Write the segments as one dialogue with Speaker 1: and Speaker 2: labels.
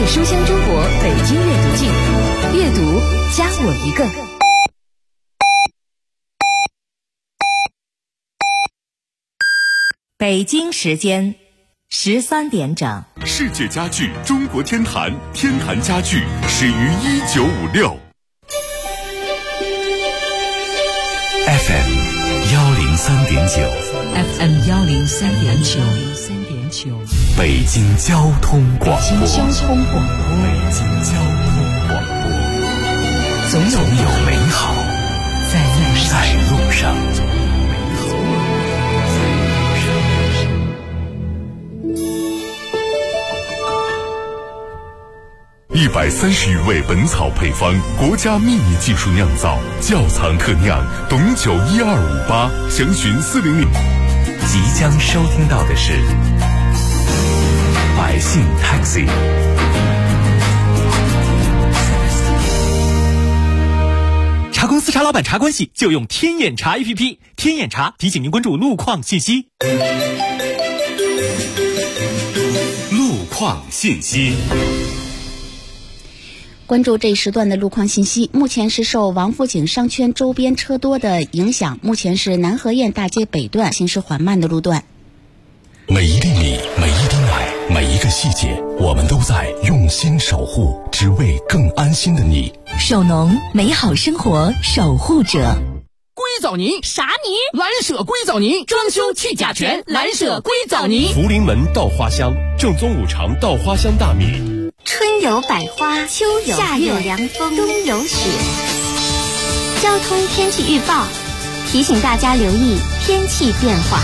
Speaker 1: 书香中国北京阅读季，阅读加我一个。北京时间13点整。
Speaker 2: 世界家具中国天坛，天坛家具始于1956。FM 103.9
Speaker 1: FM 103.9，
Speaker 2: 北京交通广播。
Speaker 1: 北京交通广播，总有美好在路上。
Speaker 2: 130余味本草配方，国家秘密技术酿造，窖藏特酿，董酒12588，详询400。
Speaker 3: 即将收听到的是百姓 Taxi。
Speaker 4: 茶公司茶老板茶关系就用天眼查 APP， 天眼查提醒您关注路况信息。
Speaker 2: 路况信息。
Speaker 5: 关注这一时段的路况信息。目前是受王府井商圈周边车多的影响，目前是南河堰大街北段行驶缓慢的路段。
Speaker 6: 每一粒米，每一滴奶，每一个细节，我们都在用心守护，只为更安心的你。
Speaker 1: 首农，美好生活守护者。
Speaker 7: 硅藻泥
Speaker 8: 啥泥？
Speaker 7: 蓝舍硅藻泥，装修去甲醛，蓝舍硅藻泥。
Speaker 2: 福临门稻花香，正宗五常稻花香大米。
Speaker 8: 春有百花，秋有夏有凉风，冬有雪。交通天气预报提醒大家留意天气变化。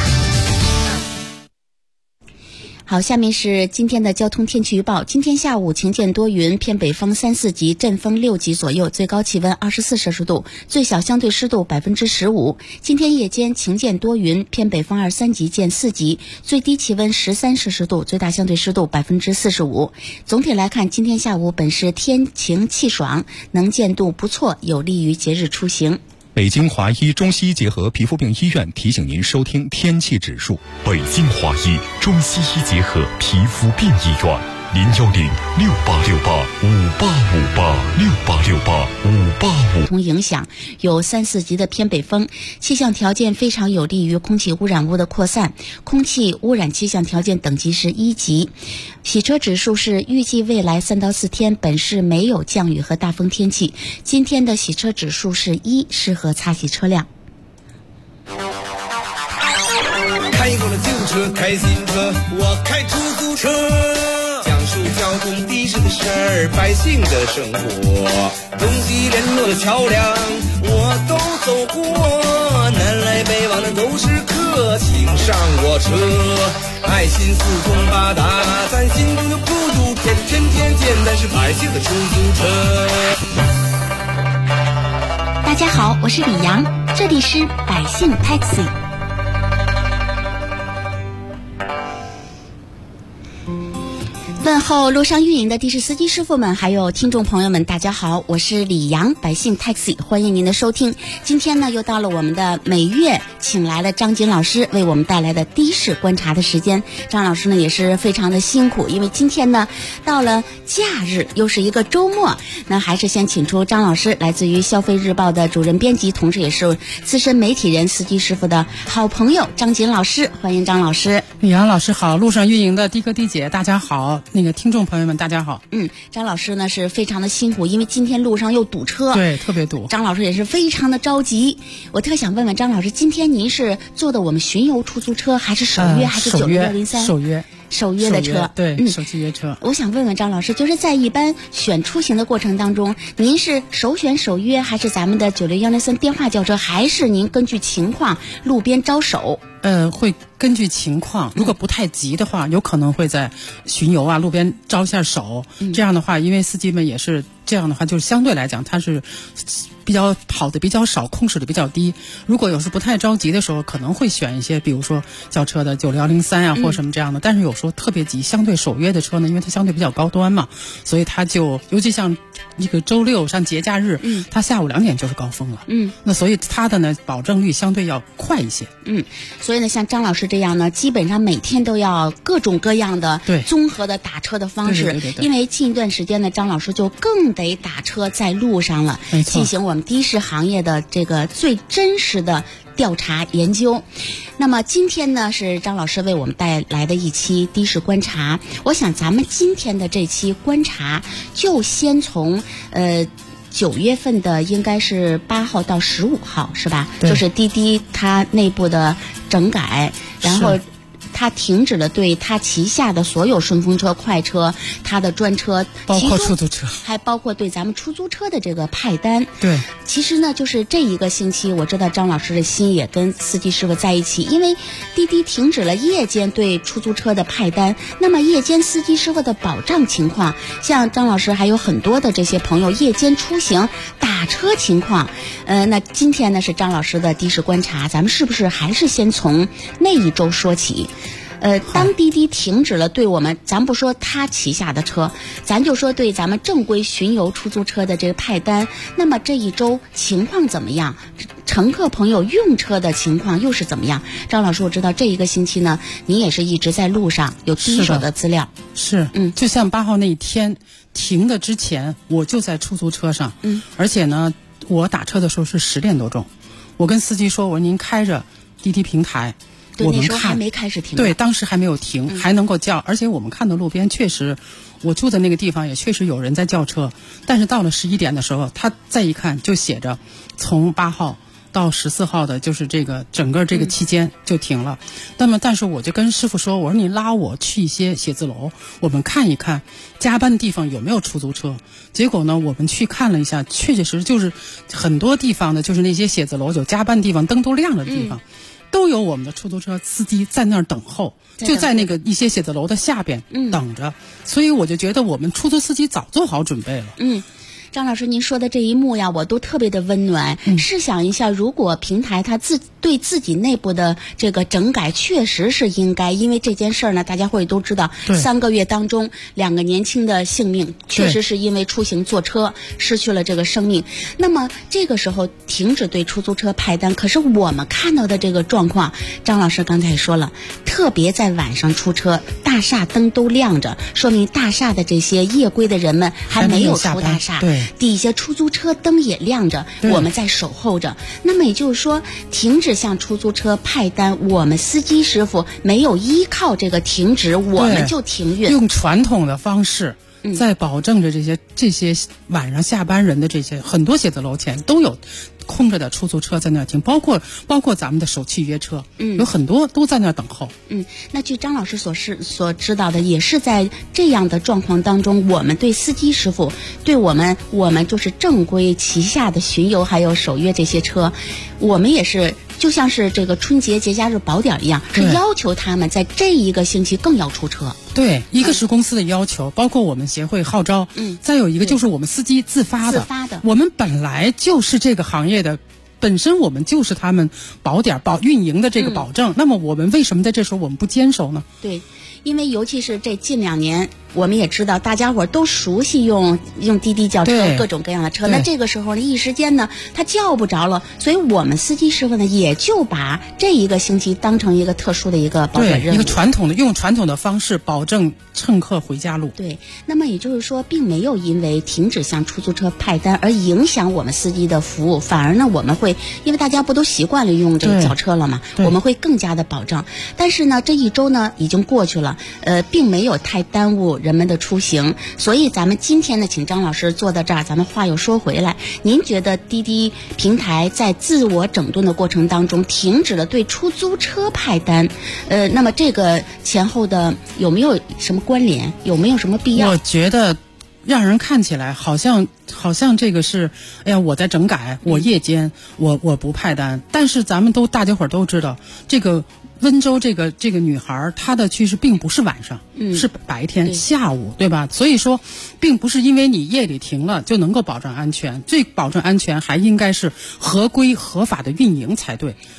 Speaker 5: 好，下面是今天的交通天气预报。今天下午晴间多云，偏北风3、4级，阵风6级左右，最高气温24摄氏度，最小相对湿度15%。今天夜间晴间多云，偏北风2、3级见4级，最低气温13摄氏度，最大相对湿度45%。总体来看，今天下午本市天晴气爽，能见度不错，有利于节日出行。
Speaker 6: 北京华医中西医结合皮肤病医院提醒您收听天气指数。
Speaker 2: 北京华医中西医结合皮肤病医院，0868585858，68585855。
Speaker 5: 同影响有3、4级的偏北风，气象条件非常有利于空气污染物的扩散，空气污染气象条件等级是1级。洗车指数是预计未来3到4天本市没有降雨和大风天气，今天的洗车指数是1，适合擦洗车辆。
Speaker 9: 开过了旧车，开新车，我开出租车，讲述交通的士的事儿，百姓的生活，东西联络的桥梁我都走过，南来北往的都是客，请上我车，爱心四通八达，咱心中的孤独天天见，但是百姓的出租车。
Speaker 5: 大家好，我是李阳，这里是百姓 Taxi。问候路上运营的的士司机师傅们，还有听众朋友们，大家好，我是李阳，百姓 Taxi， 欢迎您的收听。今天呢，又到了我们的每月请来了张锦老师为我们带来的的士观察的时间。张老师呢也是非常的辛苦，因为今天呢到了假日，又是一个周末，那还是先请出张老师，来自于消费日报的主任编辑，同时也是资深媒体人、司机师傅的好朋友张锦老师，欢迎张老师。
Speaker 7: 李阳老师好，路上运营的的哥的姐大家好，那个听众朋友们大家好。
Speaker 5: 张老师呢是非常的辛苦，因为今天路上又堵车，
Speaker 7: 对，特别堵。
Speaker 5: 张老师也是非常的着急。我特想问问张老师，今天您是坐的我们巡游出租车，还是首约，还是9603？首约的车，
Speaker 7: 对，手机约车。
Speaker 5: 我想问问张老师，就是在一般选出行的过程当中，您是首选首约，还是咱们的96103电话叫车，还是您根据情况路边招手？
Speaker 7: 会根据情况，如果不太急的话，有可能会在巡游啊路边招一下手。这样的话，因为司机们也是这样的话，就是相对来讲，他是比较跑的比较少，空驶的比较低。如果有时不太着急的时候，可能会选一些，比如说轿车的96103啊，或什么这样的。但是有时候特别急，相对首约的车呢，因为它相对比较高端嘛，所以它就尤其像一个周六像节假日，它下午2点就是高峰了。那所以它的呢保证率相对要快一些。
Speaker 5: 所所以呢，像张老师这样呢，基本上每天都要各种各样的综合的打车的方式。
Speaker 7: 对。
Speaker 5: 因为近一段时间呢，张老师就更得打车在路上了，进行我们的士行业的这个最真实的调查研究。那么今天呢，是张老师为我们带来的一期的士观察。我想咱们今天的这期观察就先从9月份的应该是8号到15号是吧？就是滴滴它内部的整改，然后它停止了对它旗下的所有顺风车、快车、它的专车，
Speaker 7: 包括出租车，
Speaker 5: 还包括对咱们出租车的这个派单。
Speaker 7: 对，
Speaker 5: 其实呢，就是这一个星期，我知道张老师的心也跟司机师傅在一起，因为滴滴停止了夜间对出租车的派单，那么夜间司机师傅的保障情况，像张老师还有很多的这些朋友夜间出行打车情况，那今天呢是张老师的的士观察，咱们是不是还是先从那一周说起？当滴滴停止了对我们，咱不说他旗下的车，咱就说对咱们正规巡游出租车的这个派单，那么这一周情况怎么样？乘客朋友用车的情况又是怎么样？张老师，我知道这一个星期呢，你也是一直在路上，有第一手的资料。
Speaker 7: 是，就像8号那一天停的之前，我就在出租车上，而且呢，我打车的时候是10点多钟，我跟司机说，我说您开着滴滴平台。
Speaker 5: 对，那时候还没开始停。
Speaker 7: 对，当时还没有停，还能够叫，而且我们看到路边确实，我住的那个地方也确实有人在叫车，但是到了11点的时候，他再一看就写着从8号到14号的，就是这个整个这个期间就停了。那么，但是我就跟师傅说，我说你拉我去一些写字楼，我们看一看加班的地方有没有出租车。结果呢，我们去看了一下，确确实实就是很多地方的，就是那些写字楼有加班地方，灯都亮着的地方。都有我们的出租车司机在那儿等候，就在那个一些写字楼的下边等着，所以我就觉得我们出租司机早做好准备了。
Speaker 5: 张老师，您说的这一幕呀，我都特别的温暖。试想一下，如果平台它对自己内部的这个整改确实是应该，因为这件事儿呢，大家会都知道，3个月当中2个年轻的性命确实是因为出行坐车失去了这个生命。那么这个时候停止对出租车派单，可是我们看到的这个状况，张老师刚才也说了，特别在晚上出车，大厦灯都亮着，说明大厦的这些夜归的人们还没有出大厦。
Speaker 7: 对。
Speaker 5: 底下出租车灯也亮着，我们在守候着。那么也就是说，停止向出租车派单，我们司机师傅没有依靠这个停止，我们就停运，
Speaker 7: 用传统的方式。在保证着这些晚上下班人的这些很多写字楼前都有空着的出租车在那儿停，包括咱们的首汽约车，有很多都在那儿等候。
Speaker 5: 那据张老师所知道的，也是在这样的状况当中，我们对司机师傅，对我们就是正规旗下的巡游还有首约这些车，我们也是就像是这个春节节假日宝点一样，是要求他们在这一个星期更要出车。
Speaker 7: 对，一个是公司的要求，包括我们协会号召，再有一个就是我们司机自发的。我们本来就是这个行业的，本身我们就是他们保点运营的这个保证。那么我们为什么在这时候我们不坚守呢？
Speaker 5: 对，因为尤其是这近2年，我们也知道大家伙都熟悉用滴滴叫车，各种各样的车。那这个时候呢，一时间呢，他叫不着了，所以我们司机师傅呢，也就把这一个星期当成一个特殊的一个保管任务，
Speaker 7: 一个用传统的方式保证乘客回家路。
Speaker 5: 对，那么也就是说，并没有因为停止向出租车派单而影响我们司机的服务，反而呢，我们会因为大家不都习惯了用这个轿车了嘛，我们会更加的保障。但是呢，这一周呢已经过去了，并没有太耽误人们的出行，所以咱们今天呢，请张老师坐到这儿，咱们话又说回来，您觉得滴滴平台在自我整顿的过程当中停止了对出租车派单，那么这个前后的有没有什么关联，有没有什么必要？
Speaker 7: 我觉得让人看起来好像这个是，哎呀，我在整改，我夜间我不派单，但是咱们大家伙都知道，这个温州这个女孩她的去世并不是晚上，是白天下午，对吧？所以说，并不是因为你夜里停了就能够保证安全，最保证安全还应该是合规合法的运营才对。
Speaker 5: 对。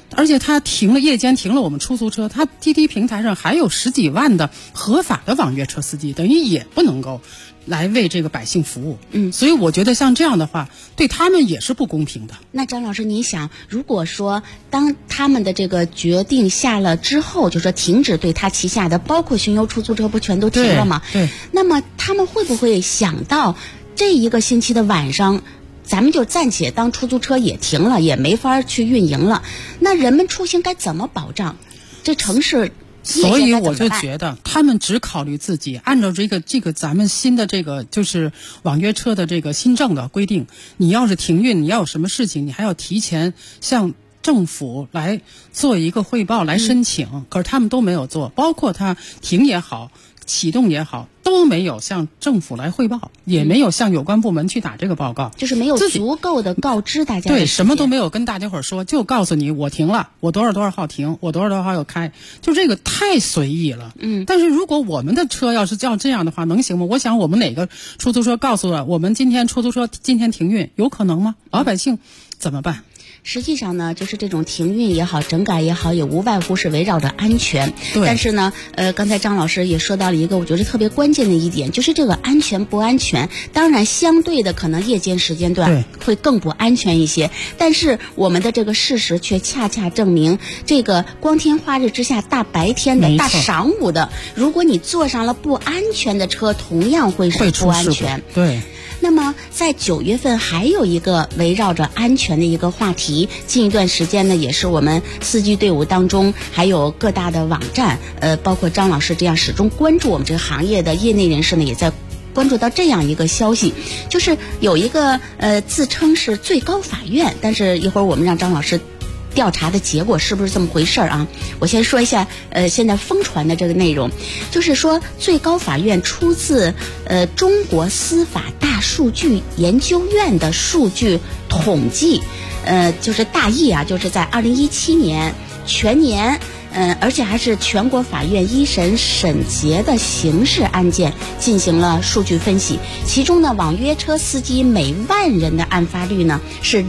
Speaker 7: 而且他夜间停了我们出租车，他滴滴平台上还有10几万的合法的网约车司机，等于也不能够来为这个百姓服务。所以我觉得像这样的话，对他们也是不公平的。
Speaker 5: 那张老师，你想，如果说当他们的这个决定下了之后，就说停止对他旗下的包括巡游出租车不全都停了吗？
Speaker 7: 对。
Speaker 5: 那么他们会不会想到这一个星期的晚上，咱们就暂且当出租车也停了，也没法去运营了，那人们出行该怎么保障？这城市。
Speaker 7: 所以我就觉得他们只考虑自己，按照这个咱们新的这个就是网约车的这个新政的规定，你要是停运，你要有什么事情，你还要提前向政府来做一个汇报来申请，可是他们都没有做，包括他停也好启动也好，都没有向政府来汇报，也没有向有关部门去打这个报告，
Speaker 5: 就是没有足够的告知大家。
Speaker 7: 对，什么都没有跟大家伙说，就告诉你我停了，我多少号停，我多少号要开，就这个太随意了。但是如果我们的车要是要这样的话，能行吗？我想我们哪个出租车告诉了我们今天出租车今天停运，有可能吗？老百姓怎么办？
Speaker 5: 实际上呢，就是这种停运也好，整改也好，也无外乎是围绕着安全。但是呢，刚才张老师也说到了一个我觉得特别关键的一点，就是这个安全不安全。当然，相对的可能夜间时间段会更不安全一些。但是我们的这个事实却恰恰证明，这个光天化日之下、大白天的、大晌午的，如果你坐上了不安全的车，同样会是不安全。
Speaker 7: 对。
Speaker 5: 那么在9月份还有一个围绕着安全的一个话题，近一段时间呢，也是我们司机队伍当中还有各大的网站，包括张老师这样始终关注我们这个行业的业内人士呢，也在关注到这样一个消息，就是有一个自称是最高法院，但是一会儿我们让张老师调查的结果是不是这么回事啊？我先说一下，现在疯传的这个内容，就是说最高法院出自中国司法大数据研究院的数据统计，就是大意啊，就是在2017年全年。而且还是全国法院一审审结的刑事案件进行了数据分析，其中呢，网约车司机每万人的案发率呢是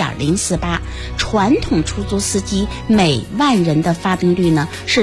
Speaker 5: 0.048，传统出租司机每万人的发病率呢是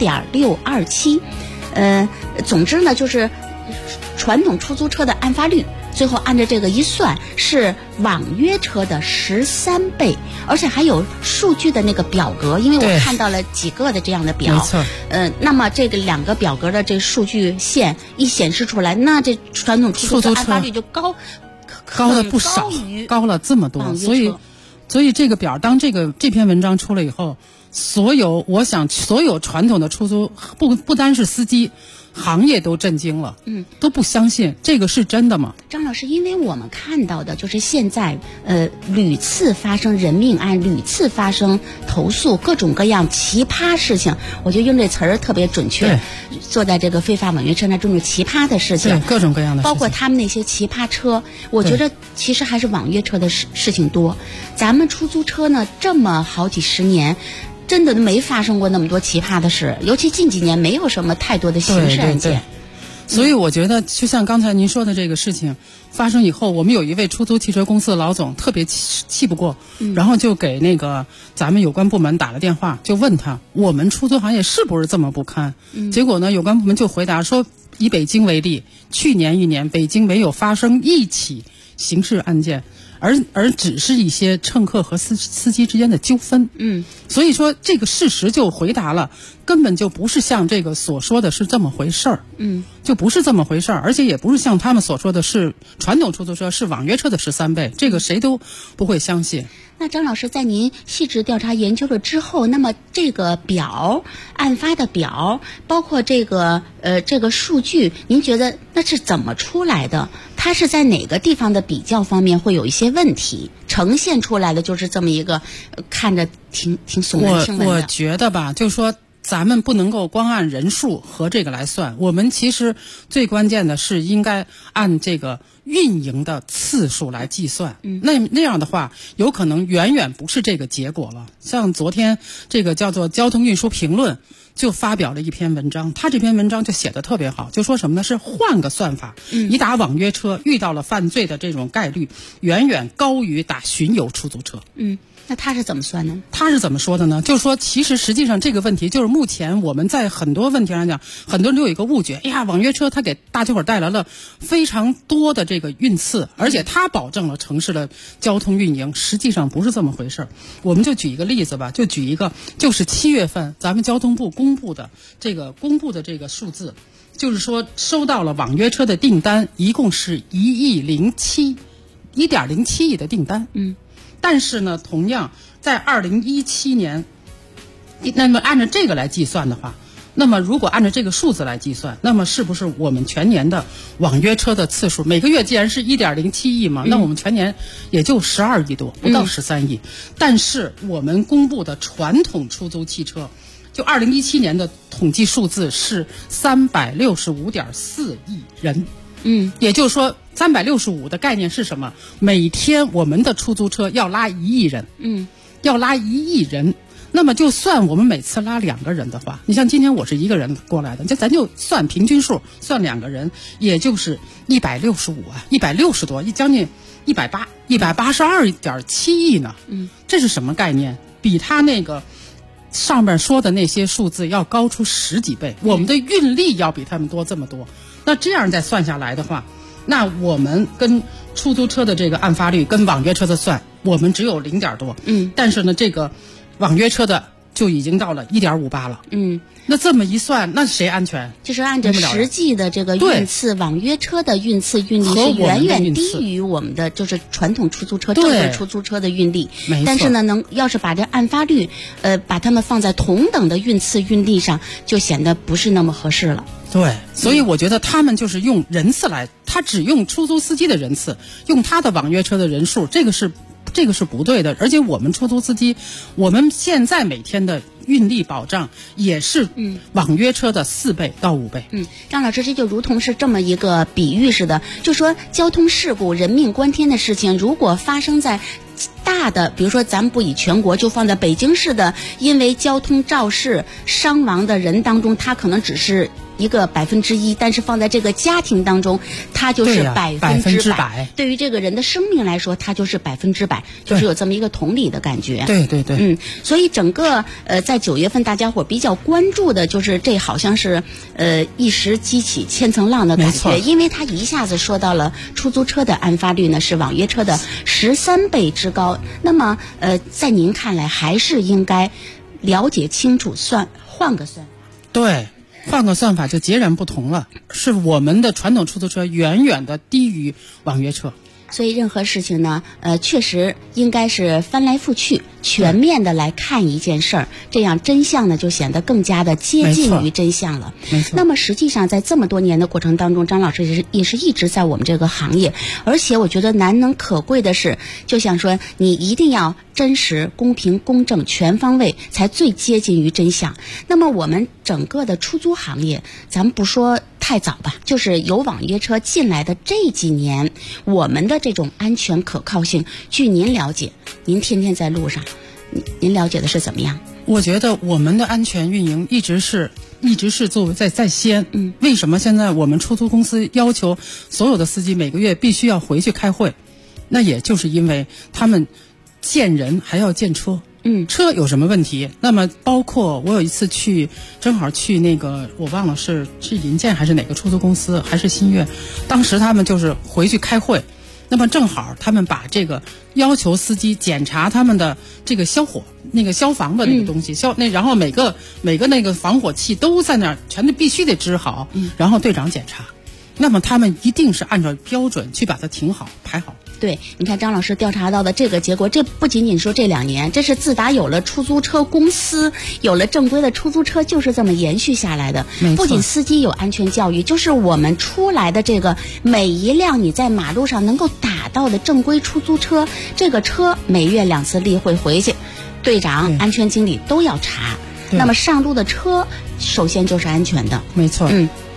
Speaker 5: 0.627。总之呢，就是传统出租车的案发率，最后按照这个一算是网约车的13倍，而且还有数据的那个表格，因为我看到了几个的这样的表，
Speaker 7: 没错。
Speaker 5: 那么这个2个表格的这数据线一显示出来，那这传统出租车案发率就高
Speaker 7: 了不少，高了这么多。所以这个表，当这篇文章出了以后，我想所有传统的出租不单是司机，行业都震惊了，都不相信这个是真的吗？
Speaker 5: 张老师，因为我们看到的就是现在屡次发生人命案，屡次发生投诉，各种各样奇葩事情，我觉得用这词儿特别准确。坐在这个非法网约车那种奇葩的事情，
Speaker 7: 各种各样的事情，
Speaker 5: 包括他们那些奇葩车，我觉得其实还是网约车的事情多。咱们出租车呢，这么好几十年，真的没发生过那么多奇葩的事，尤其近几年没有什么太多的刑事案件。
Speaker 7: 所以我觉得，就像刚才您说的这个事情发生以后，我们有一位出租汽车公司的老总特别气不过，然后就给那个咱们有关部门打了电话，就问他我们出租行业是不是这么不堪？结果呢，有关部门就回答说，以北京为例，去年1年北京没有发生一起刑事案件，而只是一些乘客和司机之间的纠纷。所以说这个事实就回答了，根本就不是像这个所说的是这么回事儿。就不是这么回事儿，而且也不是像他们所说的是传统出租车是网约车的13倍，这个谁都不会相信。
Speaker 5: 那张老师，在您细致调查研究了之后，那么这个表，案发的表，包括这个数据，您觉得那是怎么出来的？它是在哪个地方的比较方面会有一些问题？呈现出来的就是这么一个看着挺耸人听闻的。
Speaker 7: 我觉得吧，就是说咱们不能够光按人数和这个来算，我们其实最关键的是应该按这个运营的次数来计算。那样的话，有可能远远不是这个结果了。像昨天这个叫做交通运输评论就发表了一篇文章，他这篇文章就写得特别好，就说什么呢？是换个算法，你打网约车遇到了犯罪的这种概率远远高于打巡游出租车。
Speaker 5: 那他是怎么算呢？
Speaker 7: 他是怎么说的呢？就是说，其实实际上这个问题，就是目前我们在很多问题上讲，很多人都有一个误解。哎呀，网约车它给大家伙带来了非常多的这个运次，而且它保证了城市的交通运营，实际上不是这么回事。我们就举一个例子吧，就是7月份咱们交通部公布的这个数字，就是说收到了网约车的订单，一共是1.07亿的订单。但是呢，同样在2017年，那么按照这个来计算的话，那么如果按照这个数字来计算，那么是不是我们全年的网约车的次数，每个月既然是1.07亿嘛，那我们全年也就12亿多，不到13亿。但是我们公布的传统出租汽车，就2017年的统计数字是365.4亿人。也就是说365的概念是什么？每天我们的出租车要拉1亿人，要拉1亿人。那么就算我们每次拉2个人的话，你像今天我是1个人过来的，咱就算平均数，算2个人，也就是160多，将近182.7亿呢。这是什么概念？比他那个上面说的那些数字要高出10几倍，我们的运力要比他们多这么多。那这样再算下来的话，那我们跟出租车的这个案发率跟网约车的算，我们只有0点多，但是呢，这个网约车的就已经到了1.58了。那这么一算，那谁安全？
Speaker 5: 就是按照实际的这个运次，网约车的运次运力是远远低于我们的就是传统出租车、正规出租车的运力。但是呢，要是把这案发率，把它们放在同等的运次运力上，就显得不是那么合适了。
Speaker 7: 对，所以我觉得他们就是用人次来，他只用出租司机的人次，用他的网约车的人数，这个是不对的。而且我们出租司机，我们现在每天的运力保障也是网约车的4倍到5倍。
Speaker 5: 张老师，这就如同是这么一个比喻似的，就说交通事故人命关天的事情，如果发生在大的，比如说咱们不以全国，就放在北京市的，因为交通肇事伤亡的人当中，他可能只是一个1%，但是放在这个家庭当中，它就是100%。对于这个人的生命来说，它就是100%，就是有这么一个同理的感觉。
Speaker 7: 对。
Speaker 5: 所以整个在9月份，大家伙比较关注的就是这好像是一时激起千层浪的感觉，因为它一下子说到了出租车的案发率呢是网约车的13倍之高。那么在您看来，还是应该了解清楚，换个算法。
Speaker 7: 对。换个算法就截然不同了，是我们的传统出租车远远的低于网约车。
Speaker 5: 所以任何事情呢，确实应该是翻来覆去全面的来看一件事儿，这样真相呢就显得更加的接近于真相了。
Speaker 7: 没错。
Speaker 5: 那么实际上在这么多年的过程当中，张老师也是一直在我们这个行业，而且我觉得难能可贵的是，就想说你一定要真实、公平、公正、全方位，才最接近于真相。那么我们整个的出租行业，咱们不说太早吧，就是有网约车进来的这几年，我们的这种安全可靠性，据您了解，您天天在路上，您了解的是怎么样？
Speaker 7: 我觉得我们的安全运营一直是作为在先。为什么现在我们出租公司要求所有的司机每个月必须要回去开会？那也就是因为他们见人还要见车。车有什么问题？那么包括我有一次正好去那个我忘了是银建还是哪个出租公司还是新月，当时他们就是回去开会，那么正好他们把这个要求司机检查他们的这个消火那个消防的那个东西，然后每个那个防火器都在那儿，全都必须得支好，然后队长检查，那么他们一定是按照标准去把它停好排好。
Speaker 5: 对，你看张老师调查到的这个结果，这不仅仅说这2年，这是自打有了出租车公司，有了正规的出租车，就是这么延续下来的。不仅司机有安全教育，就是我们出来的这个每一辆你在马路上能够打到的正规出租车，这个车每月2次例会回去，队长、安全经理都要查。那么上路的车首先就是安全的。
Speaker 7: 没错。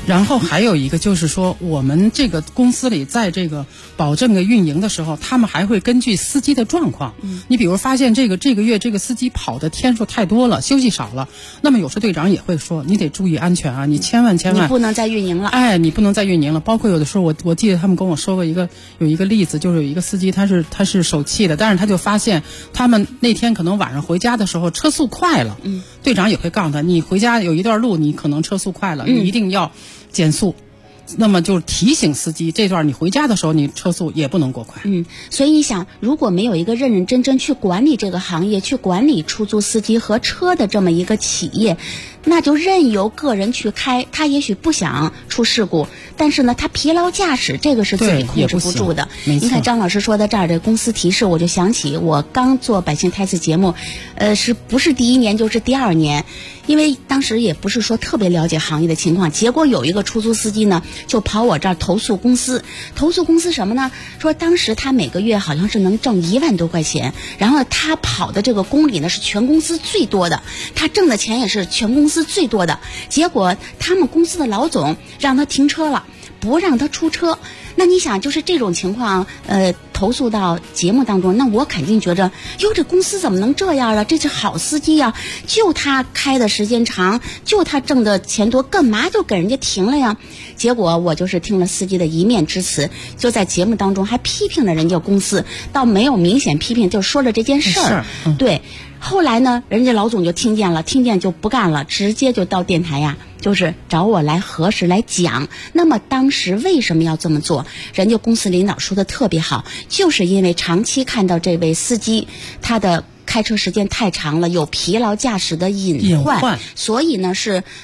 Speaker 7: 然后还有一个就是说，我们这个公司里在这个保证的运营的时候，他们还会根据司机的状况，你比如发现这个月这个司机跑的天数太多了，休息少了，那么有时队长也会说，你得注意安全啊，你千万
Speaker 5: 你不能再运营了。
Speaker 7: 你不能再运营了。包括有的时候我记得他们跟我说过有一个例子，就是有一个司机他是手气的，但是他就发现他们那天可能晚上回家的时候车速快了，队长也会告诉他，你回家有一段路你可能车速快了，你一定要减速。那么就提醒司机，这段你回家的时候你车速也不能过快。
Speaker 5: 所以你想，如果没有一个认认真真去管理这个行业，去管理出租司机和车的这么一个企业，那就任由个人去开，他也许不想出事故，但是呢他疲劳驾驶，这个是自己控制不住的。你看张老师说到这儿，这公司提示我就想起我刚做百姓泰斯节目，是不是第1年就是第2年，因为当时也不是说特别了解行业的情况，结果有一个出租司机呢就跑我这儿投诉公司什么呢？说当时他每个月好像是能挣1万多块钱，然后他跑的这个公里呢是全公司最多的，他挣的钱也是全公司最多的，结果他们公司的老总让他停车了，不让他出车。那你想，就是这种情况，投诉到节目当中，那我肯定觉着，哟，这公司怎么能这样啊？这是好司机啊，就他开的时间长，就他挣的钱多，干嘛就给人家停了呀？结果我就是听了司机的一面之词，就在节目当中还批评了人家公司，倒没有明显批评，就说了这件事儿。对。后来呢，人家老总就听见就不干了，直接就到电台呀，就是找我来核实来讲。那么当时为什么要这么做？人家公司领导说的特别好，就是因为长期看到这位司机他的开车时间太长了，有疲劳驾驶的隐患，所以呢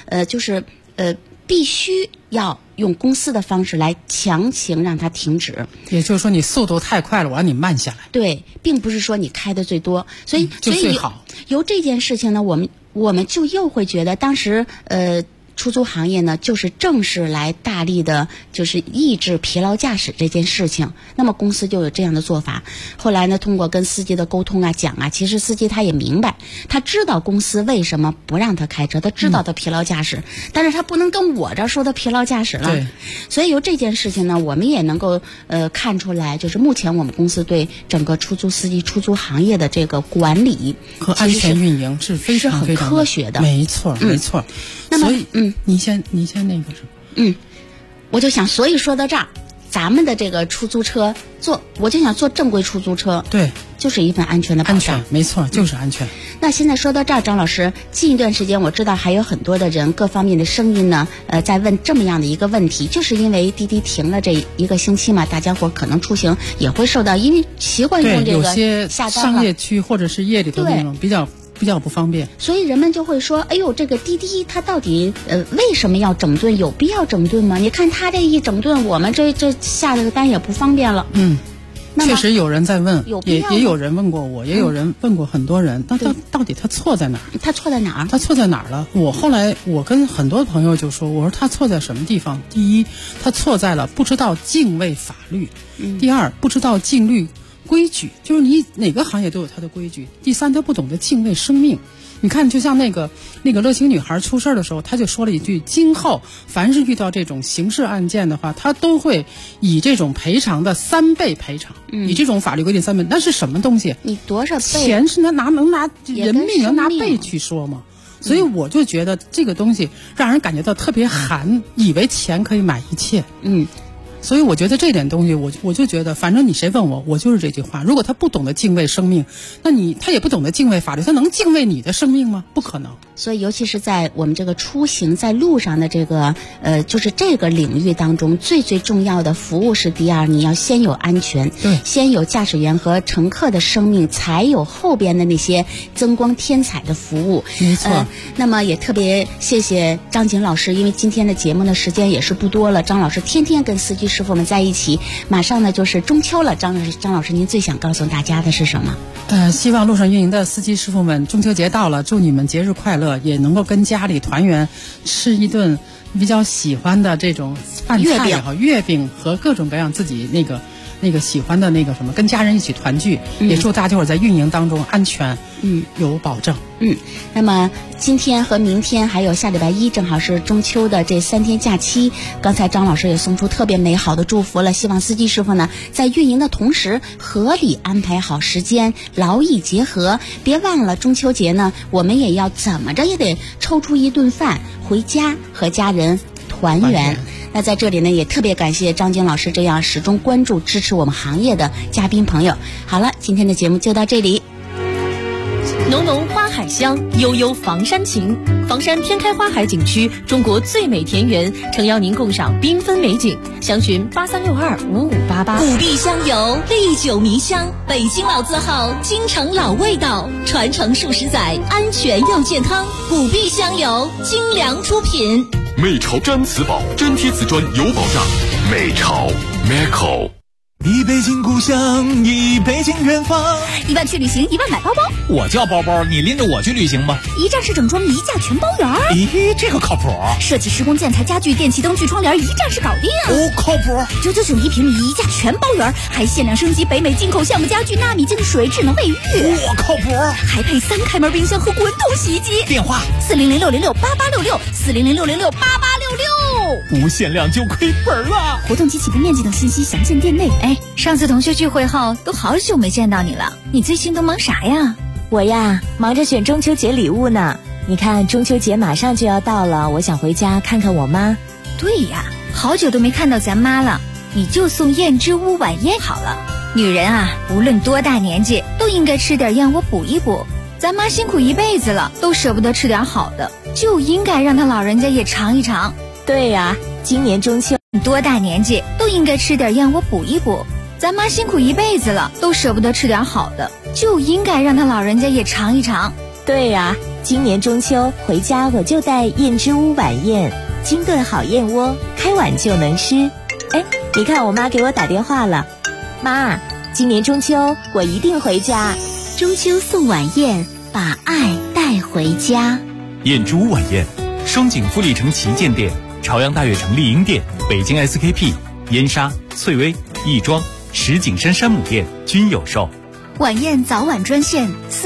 Speaker 5: 必须要用公司的方式来强行让它停止。
Speaker 7: 也就是说，你速度太快了，我让你慢下来。
Speaker 5: 对，并不是说你开的最多，所以
Speaker 7: 最好。
Speaker 5: 由这件事情呢，我们就又会觉得，当时出租行业呢，就是正是来大力的，就是抑制疲劳驾驶这件事情。那么公司就有这样的做法。后来呢，通过跟司机的沟通啊、讲啊，其实司机他也明白，他知道公司为什么不让他开车，他知道他疲劳驾驶，但是他不能跟我这儿说他疲劳驾驶了。
Speaker 7: 对。
Speaker 5: 所以由这件事情呢，我们也能够看出来，就是目前我们公司对整个出租司机、出租行业的这个管理
Speaker 7: 和安全运营是非常
Speaker 5: 很科学的。
Speaker 7: 没错，没错。
Speaker 5: 那么，
Speaker 7: 你先那个什么？
Speaker 5: 我就想，所以说到这儿，咱们的这个出租车我就想做正规出租车，
Speaker 7: 对，
Speaker 5: 就是一份安全的保障。
Speaker 7: 安全，没错，就是安全。
Speaker 5: 那现在说到这儿，张老师，近一段时间我知道还有很多的人，各方面的声音呢，在问这么样的一个问题，就是因为滴滴停了这1个星期嘛，大家伙可能出行也会受到，因为习惯用这个
Speaker 7: 有些
Speaker 5: 下单了，
Speaker 7: 商业区或者是夜里头那种比较不方便，
Speaker 5: 所以人们就会说，哎呦，这个滴滴它到底为什么要整顿？有必要整顿吗？你看它这一整顿，我们这下这个单也不方便了。
Speaker 7: 确实有人在问，
Speaker 5: 也
Speaker 7: 有人问过我，也有人问过很多人，那到底他错在哪儿？
Speaker 5: 他错在哪儿？
Speaker 7: 他错在哪儿了？后来我跟很多朋友就说，我说他错在什么地方？第一，他错在了不知道敬畏法律；第二，不知道禁律规矩，就是你哪个行业都有它的规矩。第三，他不懂得敬畏生命。你看，就像那个乐清女孩出事的时候，他就说了一句：今后凡是遇到这种刑事案件的话，他都会以这种赔偿的3倍赔偿，以这种法律规定3倍。那是什么东西？
Speaker 5: 你多少倍？
Speaker 7: 钱是能拿人命能拿倍去说吗？所以我就觉得这个东西让人感觉到特别寒，以为钱可以买一切。所以我觉得这点东西，我就觉得，反正你谁问我就是这句话。如果他不懂得敬畏生命，那他也不懂得敬畏法律，他能敬畏你的生命吗？不可能。
Speaker 5: 所以，尤其是在我们这个出行在路上的这个就是这个领域当中，最重要的服务是第二，你要先有安全，
Speaker 7: 对，
Speaker 5: 先有驾驶员和乘客的生命，才有后边的那些增光添彩的服务。
Speaker 7: 没错。
Speaker 5: 那么也特别谢谢张景老师，因为今天的节目的时间也是不多了，张老师天天跟司机师傅们在一起，马上呢就是中秋了，张老师您最想告诉大家的是什么？
Speaker 7: 希望路上运营的司机师傅们，中秋节到了，祝你们节日快乐，也能够跟家里团圆，吃一顿比较喜欢的这种饭菜也好，月饼和各种各样自己那个那个喜欢的那个什么，跟家人一起团聚，也祝大家伙在运营当中安全，有保证。
Speaker 5: 那么今天和明天还有下礼拜一，正好是中秋的这3天假期。刚才张老师也送出特别美好的祝福了，希望司机师傅呢在运营的同时合理安排好时间，劳逸结合。别忘了中秋节呢，我们也要怎么着也得抽出一顿饭回家和家人团圆。那在这里呢，也特别感谢张晶老师这样始终关注支持我们行业的嘉宾朋友。好了，今天的节目就到这里。
Speaker 10: 浓浓花海香，悠悠房山情。房山天开花海景区，中国最美田园，诚邀您共赏缤纷美景。详询83625588。
Speaker 11: 古壁香油，历久弥香，北京老字号，京城老味道，传承数十载，安全又健康。古壁香油，精良出品。
Speaker 2: 美潮毡瓷宝，粘贴瓷砖有保障。美潮 Meco。
Speaker 4: 一北京故乡，一北京远方。
Speaker 12: 1万去旅行，1万买包包。
Speaker 4: 我叫包包，你拎着我去旅行吧。
Speaker 12: 一站式整装，一价全包圆。
Speaker 4: 咦，这个靠谱。
Speaker 12: 设计施工建材家具电器灯具窗帘，一站式搞定。
Speaker 4: 靠谱。
Speaker 12: 999一平米，一价全包圆，还限量升级北美进口橡木家具、纳米净水、智能卫浴。
Speaker 4: 靠谱。
Speaker 12: 还配3开门冰箱和滚筒洗衣机。
Speaker 4: 电话
Speaker 12: 400-606-8866，400-606-8866。
Speaker 4: 无限量就亏本了。
Speaker 12: 活动及起步面积等信息详见店内。
Speaker 11: 上次同学聚会后都好久没见到你了，你最近都忙啥呀？
Speaker 13: 我呀，忙着选中秋节礼物呢。你看中秋节马上就要到了，我想回家看看我妈。
Speaker 11: 对呀，好久都没看到咱妈了，你就送燕之屋晚宴好了。女人啊，无论多大年纪都应该吃点燕窝补一补。咱妈辛苦一辈子了，都舍不得吃点好的，就应该让她老人家也尝一尝。
Speaker 13: 对呀，今年中秋
Speaker 11: 多大年纪都应该吃点燕窝补一补。咱妈辛苦一辈子了，都舍不得吃点好的，就应该让她老人家也尝一尝。
Speaker 13: 对呀，今年中秋回家我就带燕之屋晚宴，精炖好燕窝，开碗就能吃。你看我妈给我打电话了。妈，今年中秋我一定回家。
Speaker 8: 中秋送晚宴，把爱带回家。
Speaker 4: 燕之屋晚宴，双井富力城旗舰店、朝阳大悦城丽婴店、北京 SKP、燕莎、翠微、亦庄、石景山山姆店均有售。
Speaker 12: 晚宴早晚专线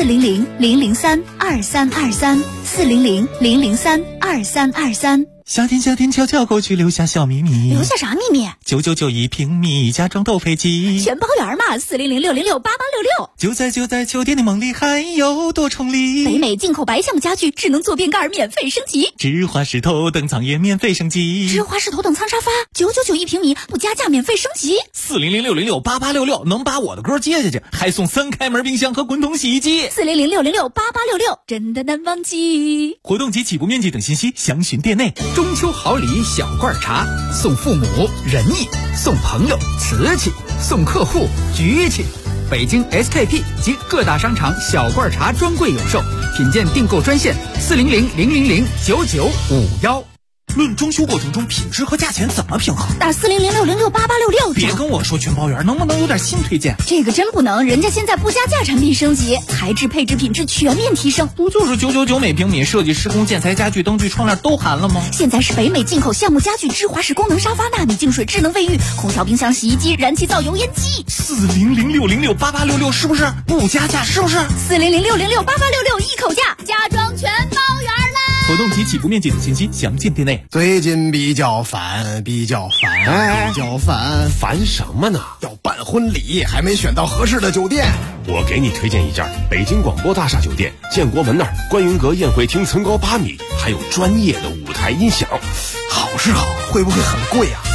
Speaker 12: 400-003-2323，400-003-2323。
Speaker 4: 夏天悄悄过去，留下小秘密。
Speaker 12: 留下啥秘密
Speaker 4: ？999一平米，家装斗飞机，
Speaker 12: 全包圆嘛！400-606-8866。
Speaker 4: 就在酒店的梦里，还有多重礼。
Speaker 12: 北美进口白橡木家具，智能坐便盖免费升级。
Speaker 4: 芝华士头等舱也免费升级。
Speaker 12: 芝华士头等舱沙发999一平米，不加价免费升级。
Speaker 4: 400-606-8866，能把我的歌接下去，还送3开门冰箱和滚筒洗衣机。
Speaker 12: 400-606-8866，真的难忘记。
Speaker 4: 活动及起步面积等信息详询店内。
Speaker 14: 中秋好礼小罐茶，送父母仁义，送朋友瓷器，送客户局气。北京 SKP 及各大商场小罐茶专柜有售，品鉴订购专线400-000-9951。
Speaker 4: 论装修过程中品质和价钱怎么平衡？
Speaker 12: 打400-606-8866。
Speaker 4: 别跟我说全包圆，能不能有点新推荐？
Speaker 12: 这个真不能，人家现在不加价产品升级，材质配置品质全面提升。
Speaker 4: 不就是999每平米，设计施工建材家具灯具窗帘都含了吗？
Speaker 12: 现在是北美进口橡木家具、芝华士功能沙发、纳米净水、智能卫浴、空调、冰箱、洗衣机、燃气灶、油烟机。
Speaker 4: 400-606-8866是不是不加价？是不是
Speaker 12: 400-606-8866一口价，家装全包圆啦！
Speaker 4: 活动及起步面积等信息详见店内。
Speaker 15: 最近比较烦
Speaker 16: 什么呢？
Speaker 15: 要办婚礼还没选到合适的酒店。
Speaker 16: 我给你推荐一家北京广播大厦酒店，建国门那儿观云阁宴会厅层高8米，还有专业的舞台音响。
Speaker 15: 好是好，会不会很贵啊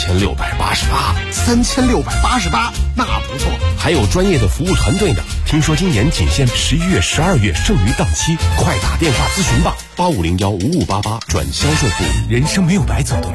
Speaker 15: ？3688，那不错。
Speaker 16: 还有专业的服务团队呢。听说今年仅限11月、12月剩余档期，快打电话咨询吧，8501-5588转销售部。
Speaker 4: 人生没有白走的路。